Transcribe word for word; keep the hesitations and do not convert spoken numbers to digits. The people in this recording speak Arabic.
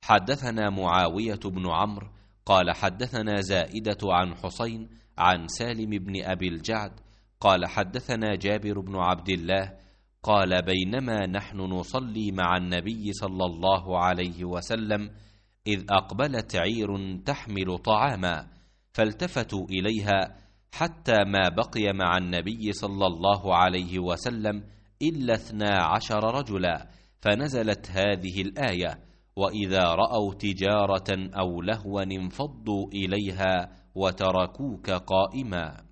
حدثنا معاوية بن عمرو قال حدثنا زائدة عن حسين عن سالم بن أبي الجعد قال حدثنا جابر بن عبد الله قال بينما نحن نصلي مع النبي صلى الله عليه وسلم إذ أقبلت عير تحمل طعاما فالتفتوا إليها حتى ما بقي مع النبي صلى الله عليه وسلم إلا اثنا عشر رجلا، فنزلت هذه الآية: وإذا رأوا تجارة أو لهوا انفضوا إليها وتركوك قائما.